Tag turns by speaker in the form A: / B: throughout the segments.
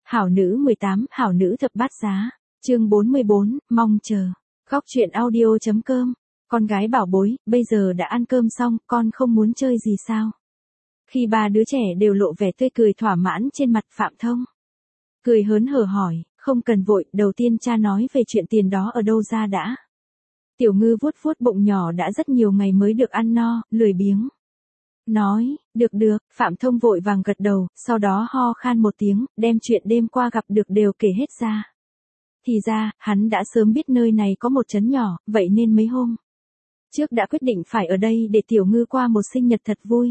A: Hảo nữ 18, hảo nữ thập bát giá. Chương 44, mong chờ. Góc truyện audio.com. Con gái bảo bối, bây giờ đã ăn cơm xong, con không muốn chơi gì sao? Khi ba đứa trẻ đều lộ vẻ tươi cười thỏa mãn trên mặt Phạm Thông. Cười hớn hở hỏi, không cần vội, đầu tiên cha nói về chuyện tiền đó ở đâu ra đã. Tiểu Ngư vuốt vuốt bụng nhỏ đã rất nhiều ngày mới được ăn no, lười biếng. Nói, được, Phạm Thông vội vàng gật đầu, sau đó ho khan một tiếng, đem chuyện đêm qua gặp được đều kể hết ra. Thì ra, hắn đã sớm biết nơi này có một trấn nhỏ, vậy nên mấy hôm trước đã quyết định phải ở đây để Tiểu Ngư qua một sinh nhật thật vui.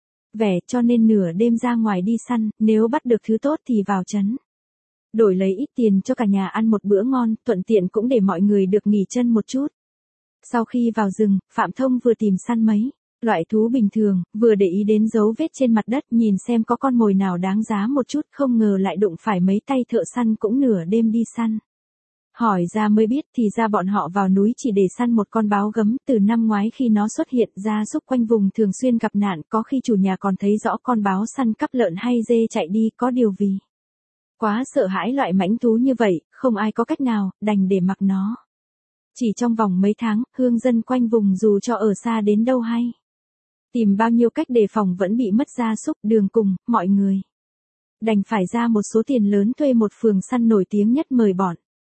A: Vẻ cho nên nửa đêm ra ngoài đi săn, nếu bắt được thứ tốt thì vào trấn. Đổi lấy ít tiền cho cả nhà ăn một bữa ngon, thuận tiện cũng để mọi người được nghỉ chân một chút. Sau khi vào rừng, Phạm Thông vừa tìm săn mấy loại thú bình thường, vừa để ý đến dấu vết trên mặt đất nhìn xem có con mồi nào đáng giá một chút, không ngờ lại đụng phải mấy tay thợ săn cũng nửa đêm đi săn. Hỏi ra mới biết thì ra bọn họ vào núi chỉ để săn một con báo gấm, từ năm ngoái khi nó xuất hiện ra súc quanh vùng thường xuyên gặp nạn, có khi chủ nhà còn thấy rõ con báo săn cắp lợn hay dê chạy đi, có điều vì quá sợ hãi loại mãnh thú như vậy, không ai có cách nào, đành để mặc nó. Chỉ trong vòng mấy tháng, hương dân quanh vùng dù cho ở xa đến đâu hay tìm bao nhiêu cách đề phòng vẫn bị mất gia súc, đường cùng, mọi người đành phải ra một số tiền lớn thuê một phường săn nổi tiếng nhất mời bọn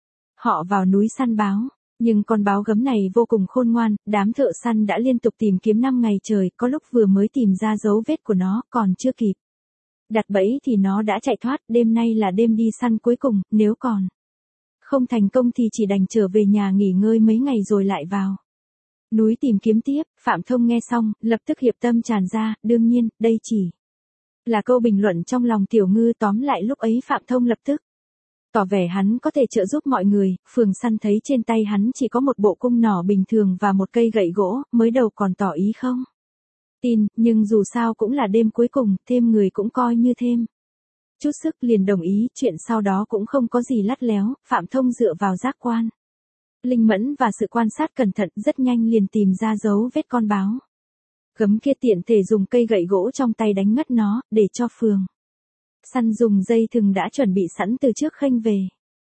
A: họ vào núi săn báo. Nhưng con báo gấm này vô cùng khôn ngoan, đám thợ săn đã liên tục tìm kiếm 5 ngày trời, có lúc vừa mới tìm ra dấu vết của nó, còn chưa kịp đặt bẫy thì nó đã chạy thoát. Đêm nay là đêm đi săn cuối cùng, nếu còn không thành công thì chỉ đành trở về nhà nghỉ ngơi mấy ngày rồi lại vào núi tìm kiếm tiếp. Phạm Thông nghe xong, lập tức hiệp tâm tràn ra, đương nhiên, đây chỉ là câu bình luận trong lòng Tiểu Ngư. Tóm lại lúc ấy Phạm Thông lập tức tỏ vẻ hắn có thể trợ giúp mọi người. Phường săn thấy trên tay hắn chỉ có một bộ cung nỏ bình thường và một cây gậy gỗ, mới đầu còn tỏ ý không tin, nhưng dù sao cũng là đêm cuối cùng, thêm người cũng coi như thêm chút sức, liền đồng ý. Chuyện sau đó cũng không có gì lắt léo, Phạm Thông dựa vào giác quan linh mẫn và sự quan sát cẩn thận, rất nhanh liền tìm ra dấu vết con báo gấm kia, tiện thể dùng cây gậy gỗ trong tay đánh ngất nó, để cho phường săn dùng dây thừng đã chuẩn bị sẵn từ trước khênh về.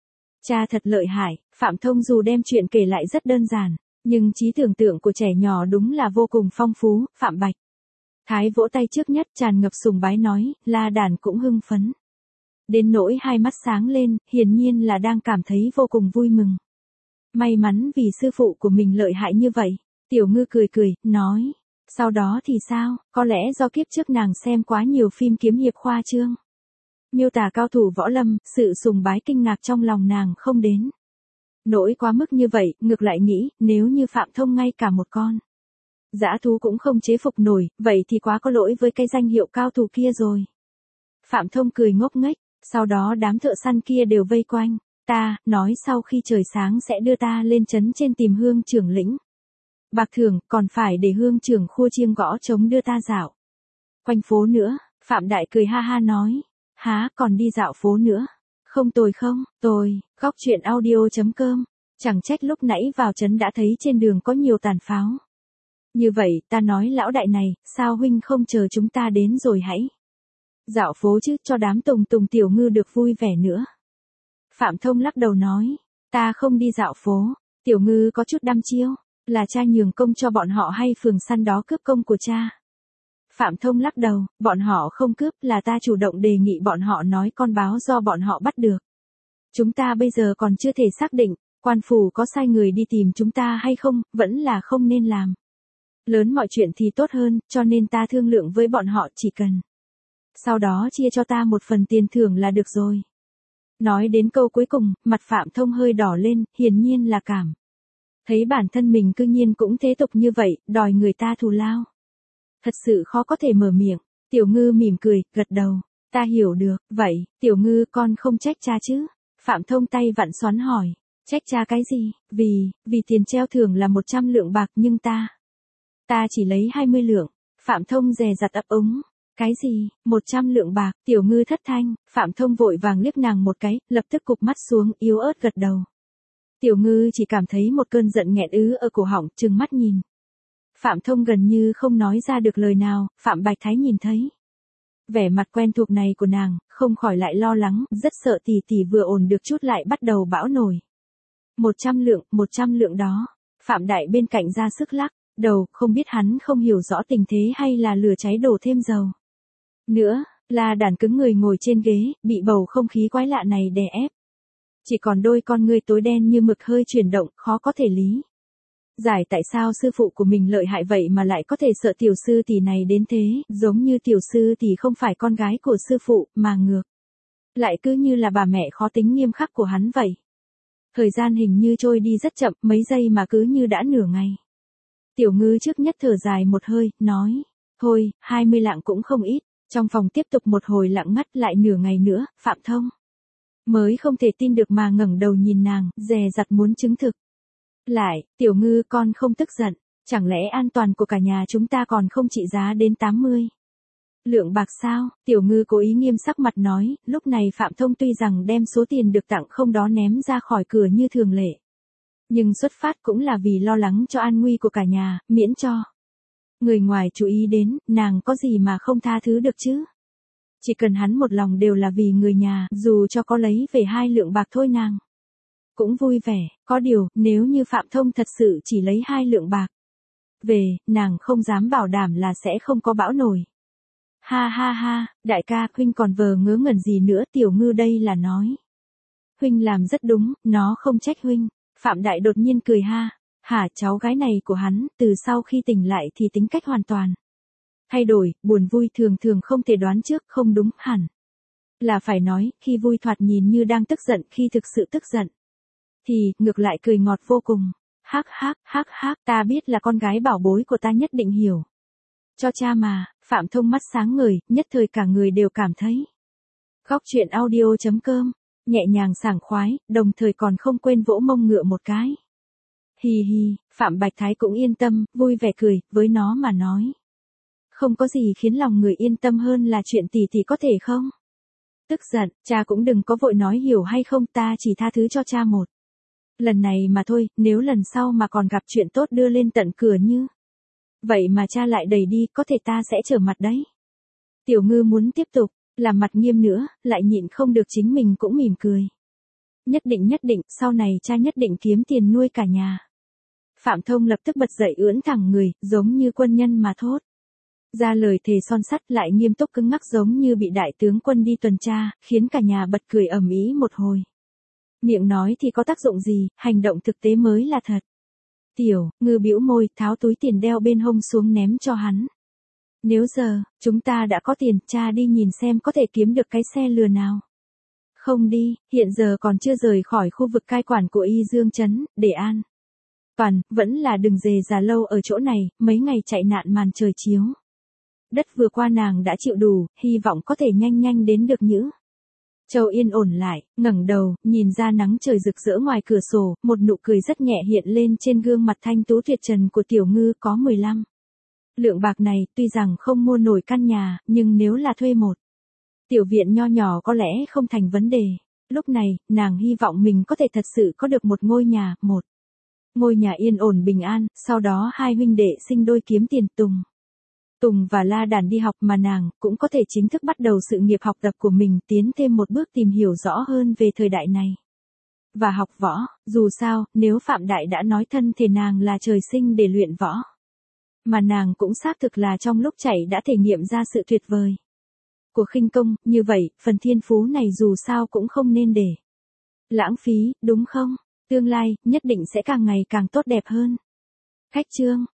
A: Cha thật lợi hại. Phạm Thông dù đem chuyện kể lại rất đơn giản, nhưng trí tưởng tượng của trẻ nhỏ đúng là vô cùng phong phú. Phạm Bạch Thái vỗ tay trước nhất, tràn ngập sùng bái nói, La Đàn cũng hưng phấn đến nỗi hai mắt sáng lên, hiển nhiên là đang cảm thấy vô cùng vui mừng. May mắn vì sư phụ của mình lợi hại như vậy. Tiểu Ngư cười, nói, sau đó thì sao? Có lẽ do kiếp trước nàng xem quá nhiều phim kiếm hiệp khoa trương miêu tả cao thủ võ lâm, sự sùng bái kinh ngạc trong lòng nàng không đến nỗi quá mức như vậy, ngược lại nghĩ, nếu như Phạm Thông ngay cả một con dã thú cũng không chế phục nổi, vậy thì quá có lỗi với cái danh hiệu cao thủ kia rồi. Phạm Thông cười ngốc nghếch, sau đó đám thợ săn kia đều vây quanh ta, nói sau khi trời sáng sẽ đưa ta lên trấn trên tìm Hương trưởng lĩnh bạc thưởng, còn phải để Hương trưởng khua chiêng gõ trống đưa ta dạo quanh phố nữa. Phạm Đại cười ha ha nói, há còn đi dạo phố nữa? Không tồi không? Tồi. Góc truyện audio.com. Chẳng trách lúc nãy vào trấn đã thấy trên đường có nhiều tàn pháo. Như vậy, ta nói lão đại này, sao huynh không chờ chúng ta đến rồi hãy dạo phố chứ, cho đám Tùng Tiểu Ngư được vui vẻ nữa. Phạm Thông lắc đầu nói, ta không đi dạo phố. Tiểu Ngư có chút đăm chiêu, là cha nhường công cho bọn họ hay phường săn đó cướp công của cha? Phạm Thông lắc đầu, bọn họ không cướp, là ta chủ động đề nghị bọn họ, nói con báo do bọn họ bắt được. Chúng ta bây giờ còn chưa thể xác định, quan phủ có sai người đi tìm chúng ta hay không, vẫn là không nên làm lớn mọi chuyện thì tốt hơn, cho nên ta thương lượng với bọn họ, chỉ cần sau đó chia cho ta một phần tiền thưởng là được rồi. Nói đến câu cuối cùng, mặt Phạm Thông hơi đỏ lên, hiển nhiên là cảm thấy bản thân mình cư nhiên cũng thế tục như vậy, đòi người ta thù lao. Thật sự khó có thể mở miệng. Tiểu Ngư mỉm cười, gật đầu. Ta hiểu được, vậy, Tiểu Ngư con không trách cha chứ? Phạm Thông tay vặn xoắn hỏi. Trách cha cái gì? Vì tiền treo thưởng là 100 lượng bạc nhưng ta chỉ lấy 20 lượng. Phạm Thông dè dặt ấp úng. Cái gì? 100 lượng bạc? Tiểu Ngư thất thanh. Phạm Thông vội vàng liếc nàng một cái, lập tức cụp mắt xuống, yếu ớt gật đầu. Tiểu Ngư chỉ cảm thấy một cơn giận nghẹn ứ ở cổ họng, trừng mắt nhìn Phạm Thông gần như không nói ra được lời nào. Phạm Bạch Thái nhìn thấy Vẻ mặt quen thuộc này của nàng, không khỏi lại lo lắng, rất sợ tỷ tỷ vừa ổn được chút lại bắt đầu bão nổi. 100 lượng đó. Phạm Đại bên cạnh ra sức lắc đầu, không biết hắn không hiểu rõ tình thế hay là lửa cháy đổ thêm dầu. Nữa, La Đàn cứng người ngồi trên ghế, bị bầu không khí quái lạ này đè ép. Chỉ còn đôi con ngươi tối đen như mực hơi chuyển động, khó có thể lý giải tại sao sư phụ của mình lợi hại vậy mà lại có thể sợ tiểu sư tỷ này đến thế, giống như tiểu sư tỷ không phải con gái của sư phụ, mà ngược lại cứ như là bà mẹ khó tính nghiêm khắc của hắn vậy. Thời gian hình như trôi đi rất chậm, mấy giây mà cứ như đã nửa ngày. Tiểu Ngư trước nhất thở dài một hơi, nói, thôi, 20 lạng cũng không ít. Trong phòng tiếp tục một hồi lặng ngắt, lại nửa ngày nữa, Phạm Thông mới không thể tin được mà ngẩng đầu nhìn nàng, dè dặt muốn chứng thực. Lại, Tiểu Ngư, con không tức giận, chẳng lẽ an toàn của cả nhà chúng ta còn không trị giá đến 80 lượng bạc sao? Tiểu Ngư cố ý nghiêm sắc mặt nói, lúc này Phạm Thông tuy rằng đem số tiền được tặng không đó ném ra khỏi cửa như thường lệ. Nhưng xuất phát cũng là vì lo lắng cho an nguy của cả nhà, miễn cho người ngoài chú ý đến, nàng có gì mà không tha thứ được chứ? Chỉ cần hắn một lòng đều là vì người nhà, dù cho có lấy về 2 lượng bạc thôi nàng cũng vui vẻ. Có điều, nếu như Phạm Thông thật sự chỉ lấy 2 lượng bạc về, nàng không dám bảo đảm là sẽ không có bão nổi. Ha ha ha, đại ca, huynh còn vờ ngớ ngẩn gì nữa? Tiểu Ngư đây là nói huynh làm rất đúng, nó không trách huynh. Phạm Đại đột nhiên cười ha. Hả, cháu gái này của hắn, từ sau khi tỉnh lại thì tính cách hoàn toàn thay đổi, buồn vui thường thường không thể đoán trước, không đúng, hẳn là phải nói, khi vui thoạt nhìn như đang tức giận, khi thực sự tức giận thì, ngược lại cười ngọt vô cùng. Hắc hắc, ta biết là con gái bảo bối của ta nhất định hiểu cho cha mà. Phạm Thông mắt sáng ngời, nhất thời cả người đều cảm thấy Khóc Chuyện Audio.com nhẹ nhàng sảng khoái, đồng thời còn không quên vỗ mông ngựa một cái. Hi hi, Phạm Bạch Thái cũng yên tâm, vui vẻ cười, với nó mà nói. Không có gì khiến lòng người yên tâm hơn là chuyện tỷ tỷ có thể không? Tức giận, cha cũng đừng có vội nói hiểu hay không, ta chỉ tha thứ cho cha một lần này mà thôi, nếu lần sau mà còn gặp chuyện tốt đưa lên tận cửa như vậy mà cha lại đẩy đi, có thể ta sẽ trở mặt đấy. Tiểu Ngư muốn tiếp tục làm mặt nghiêm nữa, lại nhịn không được chính mình cũng mỉm cười. Nhất định, sau này cha nhất định kiếm tiền nuôi cả nhà. Phạm Thông lập tức bật dậy ưỡn thẳng người, giống như quân nhân mà thốt ra lời thề son sắt, lại nghiêm túc cứng ngắc giống như bị đại tướng quân đi tuần tra, khiến cả nhà bật cười ầm ĩ một hồi. Miệng nói thì có tác dụng gì, hành động thực tế mới là thật. Tiểu Ngư bĩu môi, tháo túi tiền đeo bên hông xuống ném cho hắn. Nếu giờ, chúng ta đã có tiền, cha đi nhìn xem có thể kiếm được cái xe lừa nào. Không đi, hiện giờ còn chưa rời khỏi khu vực cai quản của Y Dương Trấn, để an toàn, vẫn là đừng dề già lâu ở chỗ này, mấy ngày chạy nạn màn trời chiếu đất vừa qua nàng đã chịu đủ, hy vọng có thể nhanh đến được Nhữ Châu yên ổn lại, ngẩng đầu, nhìn ra nắng trời rực rỡ ngoài cửa sổ, một nụ cười rất nhẹ hiện lên trên gương mặt thanh tú tuyệt trần của Tiểu Ngư. Có 15 lượng bạc này, tuy rằng không mua nổi căn nhà, nhưng nếu là thuê một tiểu viện nho nhỏ có lẽ không thành vấn đề. Lúc này, nàng hy vọng mình có thể thật sự có được một ngôi nhà, một ngôi nhà yên ổn bình an, sau đó hai huynh đệ sinh đôi kiếm tiền. Tùng và La Đàn đi học mà nàng cũng có thể chính thức bắt đầu sự nghiệp học tập của mình, tiến thêm một bước tìm hiểu rõ hơn về thời đại này. Và học võ, dù sao, nếu Phạm Đại đã nói thân thể nàng là trời sinh để luyện võ. Mà nàng cũng xác thực là trong lúc chạy đã thể nghiệm ra sự tuyệt vời của khinh công, như vậy, phần thiên phú này dù sao cũng không nên để lãng phí, đúng không? Tương lai, nhất định sẽ càng ngày càng tốt đẹp hơn. Khách chương